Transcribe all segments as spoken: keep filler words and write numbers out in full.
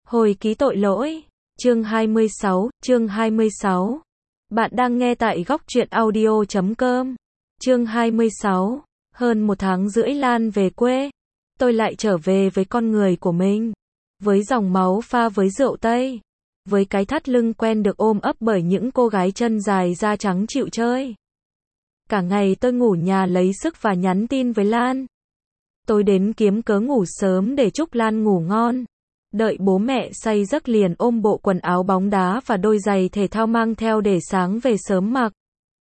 Hồi ký tội lỗi, chương hai mươi sáu, chương hai mươi sáu. Bạn đang nghe tại góc truyện audio chấm com. Chương hai mươi sáu. Hơn một tháng rưỡi Lan về quê, tôi lại trở về với con người của mình. Với dòng máu pha với rượu Tây. Với cái thắt lưng quen được ôm ấp bởi những cô gái chân dài da trắng chịu chơi. Cả ngày tôi ngủ nhà lấy sức và nhắn tin với Lan. Tôi đến kiếm cớ ngủ sớm để chúc Lan ngủ ngon. Đợi bố mẹ say giấc liền ôm bộ quần áo bóng đá và đôi giày thể thao mang theo để sáng về sớm mặc.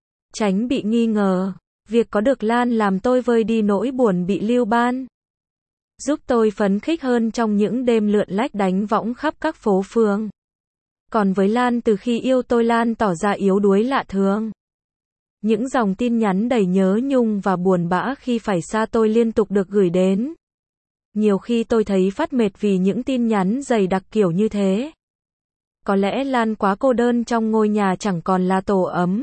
Tránh bị nghi ngờ, việc có được Lan làm tôi vơi đi nỗi buồn bị lưu ban. Giúp tôi phấn khích hơn trong những đêm lượn lách đánh võng khắp các phố phường. Còn với Lan, từ khi yêu tôi Lan tỏ ra yếu đuối lạ thường. Những dòng tin nhắn đầy nhớ nhung và buồn bã khi phải xa tôi liên tục được gửi đến. Nhiều khi tôi thấy phát mệt vì những tin nhắn dày đặc kiểu như thế. Có lẽ Lan quá cô đơn trong ngôi nhà chẳng còn là tổ ấm.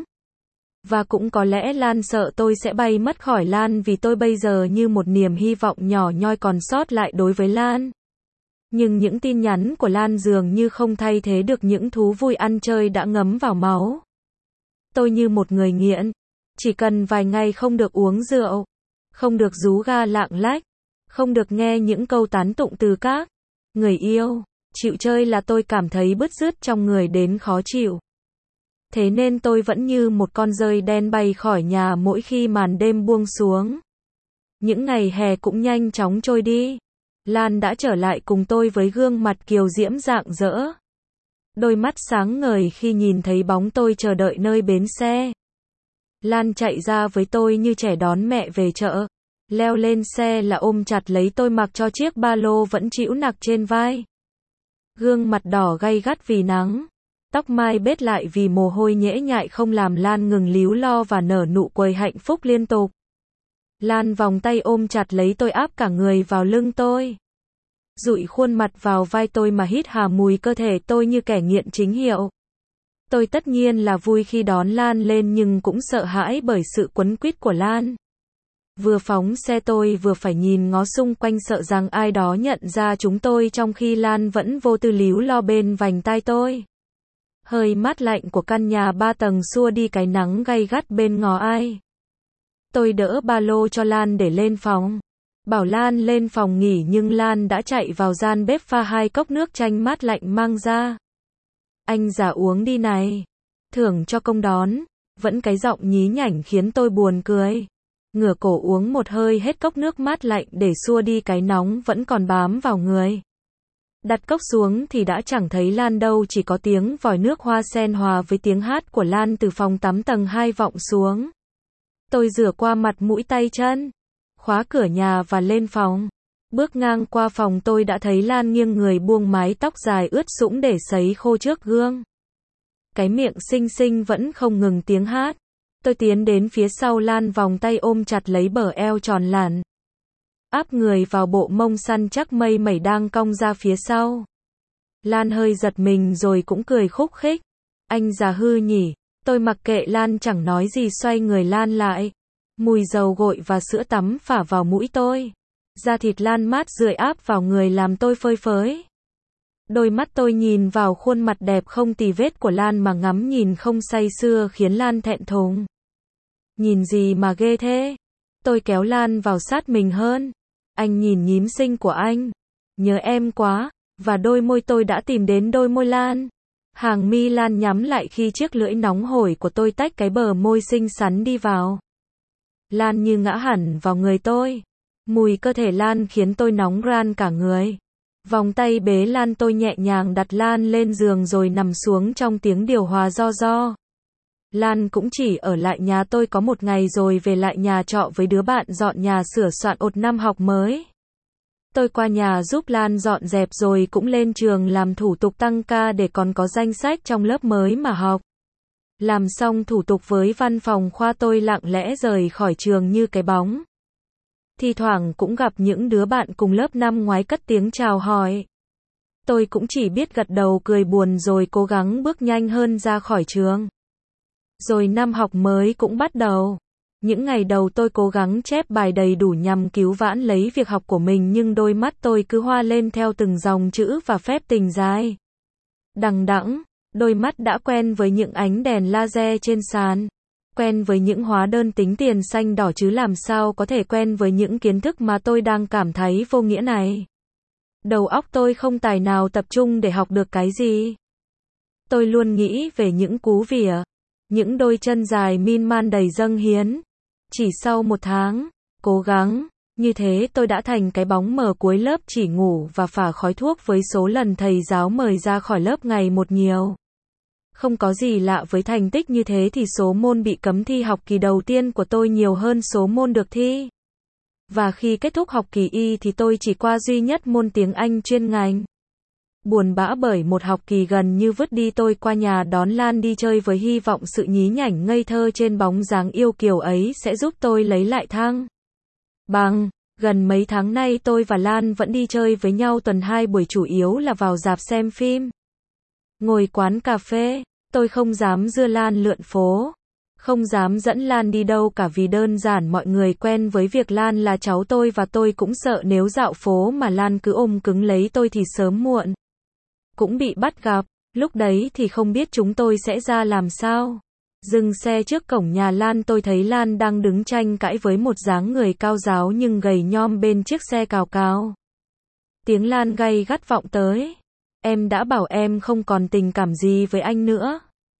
Và cũng có lẽ Lan sợ tôi sẽ bay mất khỏi Lan vì tôi bây giờ như một niềm hy vọng nhỏ nhoi còn sót lại đối với Lan. Nhưng những tin nhắn của Lan dường như không thay thế được những thú vui ăn chơi đã ngấm vào máu. Tôi như một người nghiện. Chỉ cần vài ngày không được uống rượu, không được rú ga lạng lách, không được nghe những câu tán tụng từ các người yêu, chịu chơi là tôi cảm thấy bứt rứt trong người đến khó chịu. Thế nên tôi vẫn như một con dơi đen bay khỏi nhà mỗi khi màn đêm buông xuống. Những ngày hè cũng nhanh chóng trôi đi. Lan đã trở lại cùng tôi với gương mặt kiều diễm rạng rỡ. Đôi mắt sáng ngời khi nhìn thấy bóng tôi chờ đợi nơi bến xe. Lan chạy ra với tôi như trẻ đón mẹ về chợ. Leo lên xe là ôm chặt lấy tôi mặc cho chiếc ba lô vẫn trĩu nặc trên vai. Gương mặt đỏ gay gắt vì nắng. Tóc mai bết lại vì mồ hôi nhễ nhại không làm Lan ngừng líu lo và nở nụ cười hạnh phúc liên tục. Lan vòng tay ôm chặt lấy tôi áp cả người vào lưng tôi. Dụi khuôn mặt vào vai tôi mà hít hà mùi cơ thể tôi như kẻ nghiện chính hiệu. Tôi tất nhiên là vui khi đón Lan lên nhưng cũng sợ hãi bởi sự quấn quýt của Lan. Vừa phóng xe tôi vừa phải nhìn ngó xung quanh sợ rằng ai đó nhận ra chúng tôi trong khi Lan vẫn vô tư líu lo bên vành tai tôi. Hơi mát lạnh của căn nhà ba tầng xua đi cái nắng gay gắt bên ngó ai. Tôi đỡ ba lô cho Lan để lên phòng. Bảo Lan lên phòng nghỉ nhưng Lan đã chạy vào gian bếp pha hai cốc nước chanh mát lạnh mang ra. Anh già uống đi này. Thưởng cho công đón. Vẫn cái giọng nhí nhảnh khiến tôi buồn cười. Ngửa cổ uống một hơi hết cốc nước mát lạnh để xua đi cái nóng vẫn còn bám vào người. Đặt cốc xuống thì đã chẳng thấy Lan đâu, chỉ có tiếng vòi nước hoa sen hòa với tiếng hát của Lan từ phòng tắm tầng hai vọng xuống. Tôi rửa qua mặt mũi tay chân, khóa cửa nhà và lên phòng. Bước ngang qua phòng tôi đã thấy Lan nghiêng người buông mái tóc dài ướt sũng để sấy khô trước gương. Cái miệng xinh xinh vẫn không ngừng tiếng hát. Tôi tiến đến phía sau Lan vòng tay ôm chặt lấy bờ eo tròn làn. Áp người vào bộ mông săn chắc mây mẩy đang cong ra phía sau. Lan hơi giật mình rồi cũng cười khúc khích. Anh già hư nhỉ. Tôi mặc kệ Lan chẳng nói gì xoay người Lan lại. Mùi dầu gội và sữa tắm phả vào mũi tôi. Da thịt Lan mát rượi áp vào người làm tôi phơi phới. Đôi mắt tôi nhìn vào khuôn mặt đẹp không tì vết của Lan mà ngắm nhìn không say sưa khiến Lan thẹn thùng. Nhìn gì mà ghê thế? Tôi kéo Lan vào sát mình hơn. Anh nhìn nhím xinh của anh. Nhớ em quá. Và đôi môi tôi đã tìm đến đôi môi Lan. Hàng mi Lan nhắm lại khi chiếc lưỡi nóng hổi của tôi tách cái bờ môi xinh xắn đi vào. Lan như ngã hẳn vào người tôi. Mùi cơ thể Lan khiến tôi nóng ran cả người. Vòng tay bế Lan tôi nhẹ nhàng đặt Lan lên giường rồi nằm xuống trong tiếng điều hòa ro ro. Lan cũng chỉ ở lại nhà tôi có một ngày rồi về lại nhà trọ với đứa bạn dọn nhà sửa soạn ột năm học mới. Tôi qua nhà giúp Lan dọn dẹp rồi cũng lên trường làm thủ tục tăng ca để còn có danh sách trong lớp mới mà học. Làm xong thủ tục với văn phòng khoa tôi lặng lẽ rời khỏi trường như cái bóng. Thi thoảng cũng gặp những đứa bạn cùng lớp năm ngoái cất tiếng chào hỏi. Tôi cũng chỉ biết gật đầu cười buồn rồi cố gắng bước nhanh hơn ra khỏi trường. Rồi năm học mới cũng bắt đầu. Những ngày đầu tôi cố gắng chép bài đầy đủ nhằm cứu vãn lấy việc học của mình nhưng đôi mắt tôi cứ hoa lên theo từng dòng chữ và phép tình dài. Đằng đẵng, đôi mắt đã quen với những ánh đèn laser trên sàn. Quen với những hóa đơn tính tiền xanh đỏ chứ làm sao có thể quen với những kiến thức mà tôi đang cảm thấy vô nghĩa này. Đầu óc tôi không tài nào tập trung để học được cái gì. Tôi luôn nghĩ về những cú vỉa, những đôi chân dài miên man đầy dâng hiến. Chỉ sau một tháng, cố gắng, như thế tôi đã thành cái bóng mờ cuối lớp chỉ ngủ và phả khói thuốc với số lần thầy giáo mời ra khỏi lớp ngày một nhiều. Không có gì lạ với thành tích như thế thì số môn bị cấm thi học kỳ đầu tiên của tôi nhiều hơn số môn được thi. Và khi kết thúc học kỳ Y thì tôi chỉ qua duy nhất môn tiếng Anh chuyên ngành. Buồn bã bởi một học kỳ gần như vứt đi tôi qua nhà đón Lan đi chơi với hy vọng sự nhí nhảnh ngây thơ trên bóng dáng yêu kiều ấy sẽ giúp tôi lấy lại thăng bằng. Gần mấy tháng nay tôi và Lan vẫn đi chơi với nhau tuần hai buổi chủ yếu là vào rạp xem phim. Ngồi quán cà phê, tôi không dám đưa Lan lượn phố. Không dám dẫn Lan đi đâu cả vì đơn giản mọi người quen với việc Lan là cháu tôi và tôi cũng sợ nếu dạo phố mà Lan cứ ôm cứng lấy tôi thì sớm muộn cũng bị bắt gặp. Lúc đấy thì không biết chúng tôi sẽ ra làm sao. Dừng xe trước cổng nhà Lan tôi thấy Lan đang đứng tranh cãi với một dáng người cao ráo nhưng gầy nhom bên chiếc xe cào cào. Tiếng Lan gay gắt vọng tới. Em đã bảo em không còn tình cảm gì với anh nữa.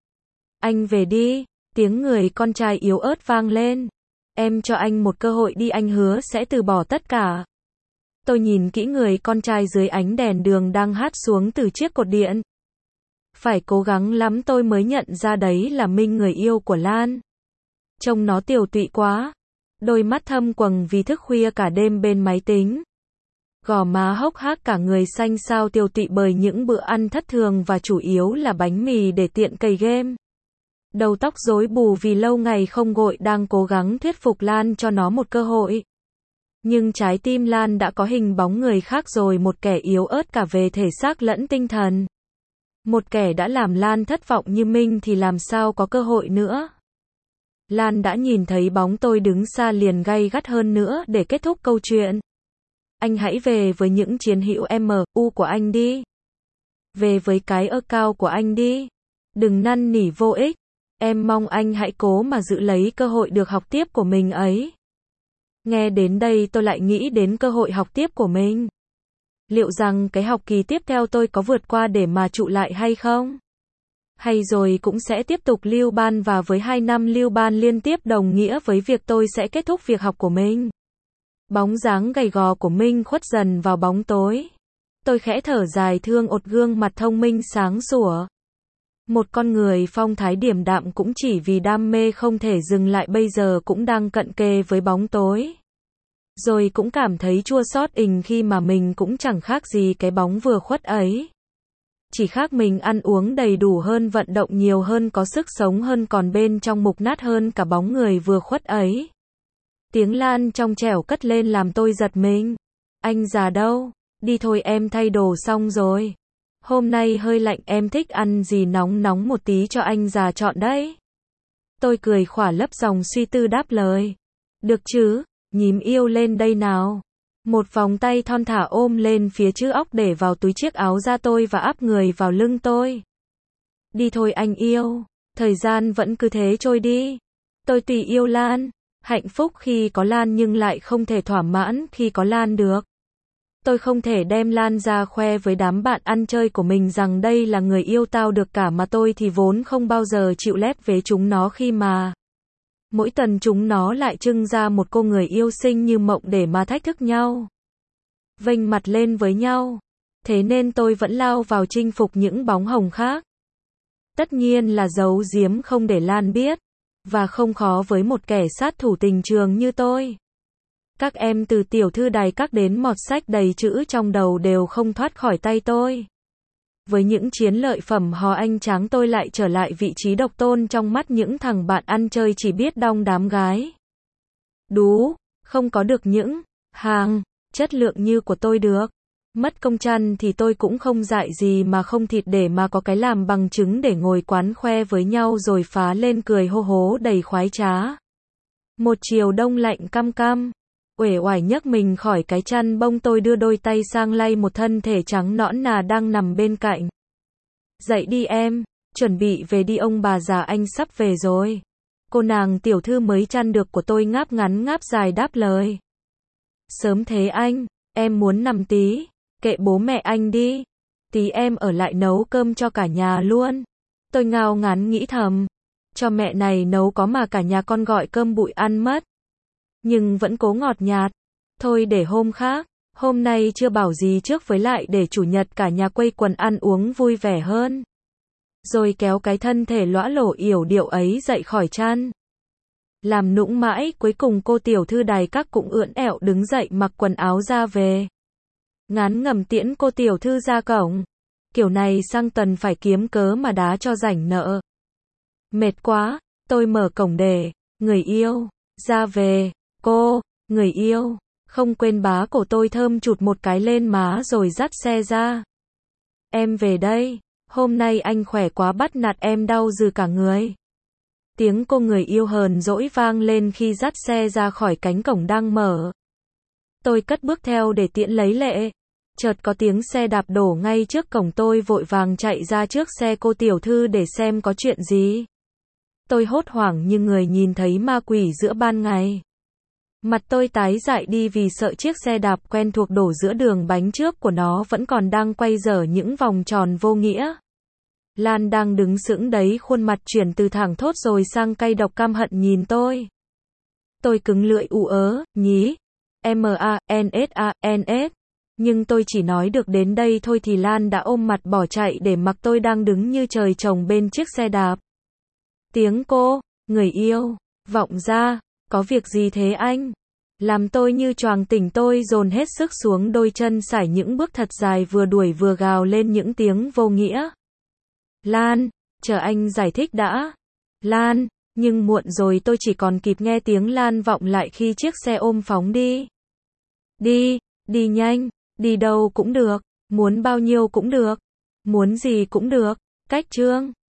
Anh về đi. Tiếng người con trai yếu ớt vang lên. Em cho anh một cơ hội đi, anh hứa sẽ từ bỏ tất cả. Tôi nhìn kỹ người con trai dưới ánh đèn đường đang hát xuống từ chiếc cột điện. Phải cố gắng lắm tôi mới nhận ra đấy là Minh, người yêu của Lan. Trông nó tiều tụy quá. Đôi mắt thâm quầng vì thức khuya cả đêm bên máy tính. Gò má hốc hác cả người xanh xao tiều tụy bởi những bữa ăn thất thường và chủ yếu là bánh mì để tiện cày game. Đầu tóc rối bù vì lâu ngày không gội đang cố gắng thuyết phục Lan cho nó một cơ hội. Nhưng trái tim Lan đã có hình bóng người khác rồi, một kẻ yếu ớt cả về thể xác lẫn tinh thần. Một kẻ đã làm Lan thất vọng như Minh thì làm sao có cơ hội nữa. Lan đã nhìn thấy bóng tôi đứng xa liền gay gắt hơn nữa để kết thúc câu chuyện. Anh hãy về với những chiến hữu em u của anh đi. Về với cái ơ cao của anh đi. Đừng năn nỉ vô ích. Em mong anh hãy cố mà giữ lấy cơ hội được học tiếp của mình ấy. Nghe đến đây tôi lại nghĩ đến cơ hội học tiếp của mình. Liệu rằng cái học kỳ tiếp theo tôi có vượt qua để mà trụ lại hay không? Hay rồi cũng sẽ tiếp tục lưu ban, và với hai năm lưu ban liên tiếp đồng nghĩa với việc tôi sẽ kết thúc việc học của mình. Bóng dáng gầy gò của Minh khuất dần vào bóng tối. Tôi khẽ thở dài thương ột gương mặt thông minh sáng sủa. Một con người phong thái điềm đạm cũng chỉ vì đam mê không thể dừng lại bây giờ cũng đang cận kề với bóng tối. Rồi cũng cảm thấy chua xót ình khi mà mình cũng chẳng khác gì cái bóng vừa khuất ấy. Chỉ khác mình ăn uống đầy đủ hơn, vận động nhiều hơn, có sức sống hơn, còn bên trong mục nát hơn cả bóng người vừa khuất ấy. Tiếng Lan trong trẻo cất lên làm tôi giật mình. Anh già đâu? Đi thôi, em thay đồ xong rồi. Hôm nay hơi lạnh, em thích ăn gì nóng nóng một tí cho anh già chọn đấy. Tôi cười khỏa lấp dòng suy tư đáp lời. Được chứ, nhím yêu lên đây nào. Một vòng tay thon thả ôm lên phía chữ óc để vào túi chiếc áo da tôi và áp người vào lưng tôi. Đi thôi anh yêu. Thời gian vẫn cứ thế trôi đi. Tôi tùy yêu Lan. Hạnh phúc khi có Lan nhưng lại không thể thỏa mãn khi có Lan được. Tôi không thể đem Lan ra khoe với đám bạn ăn chơi của mình rằng đây là người yêu tao được cả, mà tôi thì vốn không bao giờ chịu lép vế chúng nó khi mà mỗi tuần chúng nó lại trưng ra một cô người yêu xinh như mộng để mà thách thức nhau, vênh mặt lên với nhau. Thế nên tôi vẫn lao vào chinh phục những bóng hồng khác. Tất nhiên là giấu giếm không để Lan biết, và không khó với một kẻ sát thủ tình trường như tôi. Các em từ tiểu thư đài các đến mọt sách đầy chữ trong đầu đều không thoát khỏi tay tôi. Với những chiến lợi phẩm hò anh tráng tôi lại trở lại vị trí độc tôn trong mắt những thằng bạn ăn chơi chỉ biết đong đám gái. Đú, không có được những hàng chất lượng như của tôi được. Mất công chăn thì tôi cũng không dại gì mà không thịt để mà có cái làm bằng chứng để ngồi quán khoe với nhau rồi phá lên cười hô hố đầy khoái trá. Một chiều đông lạnh căm căm. Uể oải nhấc mình khỏi cái chăn bông, tôi đưa đôi tay sang lay một thân thể trắng nõn nà đang nằm bên cạnh. Dậy đi em, chuẩn bị về đi, ông bà già anh sắp về rồi. Cô nàng tiểu thư mới chăn được của tôi ngáp ngắn ngáp dài đáp lời. Sớm thế anh, em muốn nằm tí, kệ bố mẹ anh đi. Tí em ở lại nấu cơm cho cả nhà luôn. Tôi ngao ngán nghĩ thầm, cho mẹ này nấu có mà cả nhà con gọi cơm bụi ăn mất. Nhưng vẫn cố ngọt nhạt, thôi để hôm khác, hôm nay chưa bảo gì trước, với lại để chủ nhật cả nhà quây quần ăn uống vui vẻ hơn. Rồi kéo cái thân thể lõa lổ yểu điệu ấy dậy khỏi chăn. Làm nũng mãi, cuối cùng cô tiểu thư đài các cũng ưỡn ẹo đứng dậy mặc quần áo ra về. Ngán ngẩm tiễn cô tiểu thư ra cổng. Kiểu này sang tuần phải kiếm cớ mà đá cho rảnh nợ. Mệt quá, tôi mở cổng để, người yêu, ra về, cô, người yêu, không quên bá cổ tôi thơm chụt một cái lên má rồi dắt xe ra. Em về đây, hôm nay anh khỏe quá bắt nạt em đau dừ cả người. Tiếng cô người yêu hờn dỗi vang lên khi dắt xe ra khỏi cánh cổng đang mở. Tôi cất bước theo để tiễn lấy lệ. Chợt có tiếng xe đạp đổ ngay trước cổng, tôi vội vàng chạy ra trước xe cô tiểu thư để xem có chuyện gì. Tôi hốt hoảng như người nhìn thấy ma quỷ giữa ban ngày. Mặt tôi tái dại đi vì sợ chiếc xe đạp quen thuộc đổ giữa đường, bánh trước của nó vẫn còn đang quay dở những vòng tròn vô nghĩa. Lan đang đứng sững đấy, khuôn mặt chuyển từ thẳng thốt rồi sang cay độc căm hận nhìn tôi. Tôi cứng lưỡi ù ớ, nhí, M A N S A N S. Nhưng tôi chỉ nói được đến đây thôi thì Lan đã ôm mặt bỏ chạy để mặc tôi đang đứng như trời trồng bên chiếc xe đạp. Tiếng cô, người yêu, vọng ra, có việc gì thế anh? Làm tôi như choàng tỉnh, tôi dồn hết sức xuống đôi chân sải những bước thật dài, vừa đuổi vừa gào lên những tiếng vô nghĩa. Lan, chờ anh giải thích đã. Lan, nhưng muộn rồi, tôi chỉ còn kịp nghe tiếng Lan vọng lại khi chiếc xe ôm phóng đi. Đi, đi nhanh, đi đâu cũng được, muốn bao nhiêu cũng được, muốn gì cũng được, cách chương.